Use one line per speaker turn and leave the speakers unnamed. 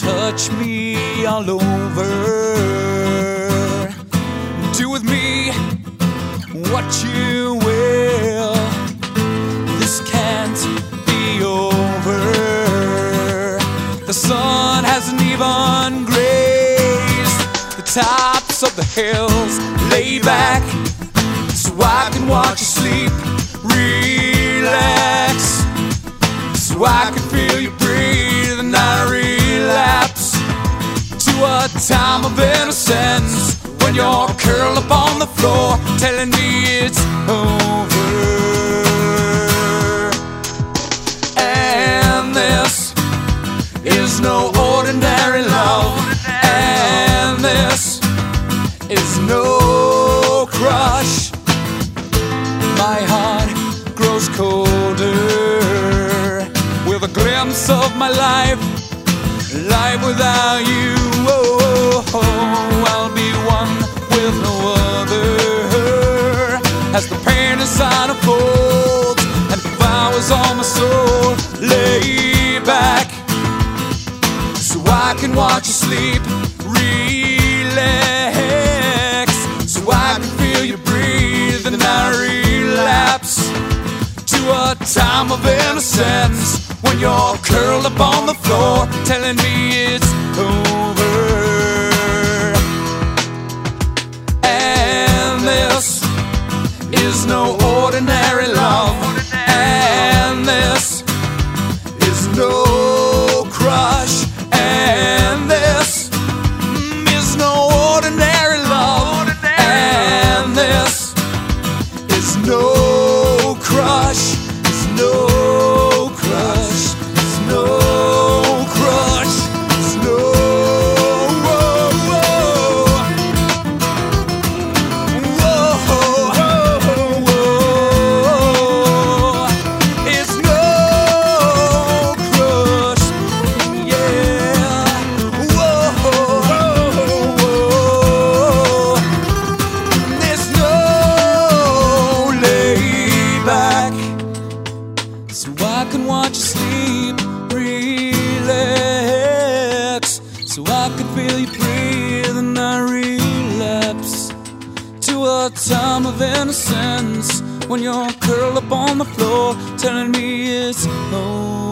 touch me all over. Do with me what you will. This can't be over. The sun hasn't even grazed the tops of the hills. Lay back so I can watch you sleep. Relax so I can feel you breathe, and I relapse to a time of innocence when you're curled up on the floor telling me it's over. And this is no ordinary love, and this is no crush. My heart grows colder with a glimpse of my life without you. Oh, I'll be one with no other. As the pain inside unfolds and devours all my soul, lay back so I can watch you sleep. Relax so I can feel you breathe, and I relapse to a time of innocence when you're curled up on the floor telling me it's over. And this is no ordinary love, and this is no crush, and this is no ordinary love, and this is no crush. It's no crush. It's no crush. It's no. Whoa, whoa. Whoa, whoa. It's no crush. Yeah. Whoa, whoa. There's no layback so I can watch you sleep. Relax so I can feel you breathe, and I relapse to a time of innocence when you're curled up on the floor telling me it's over.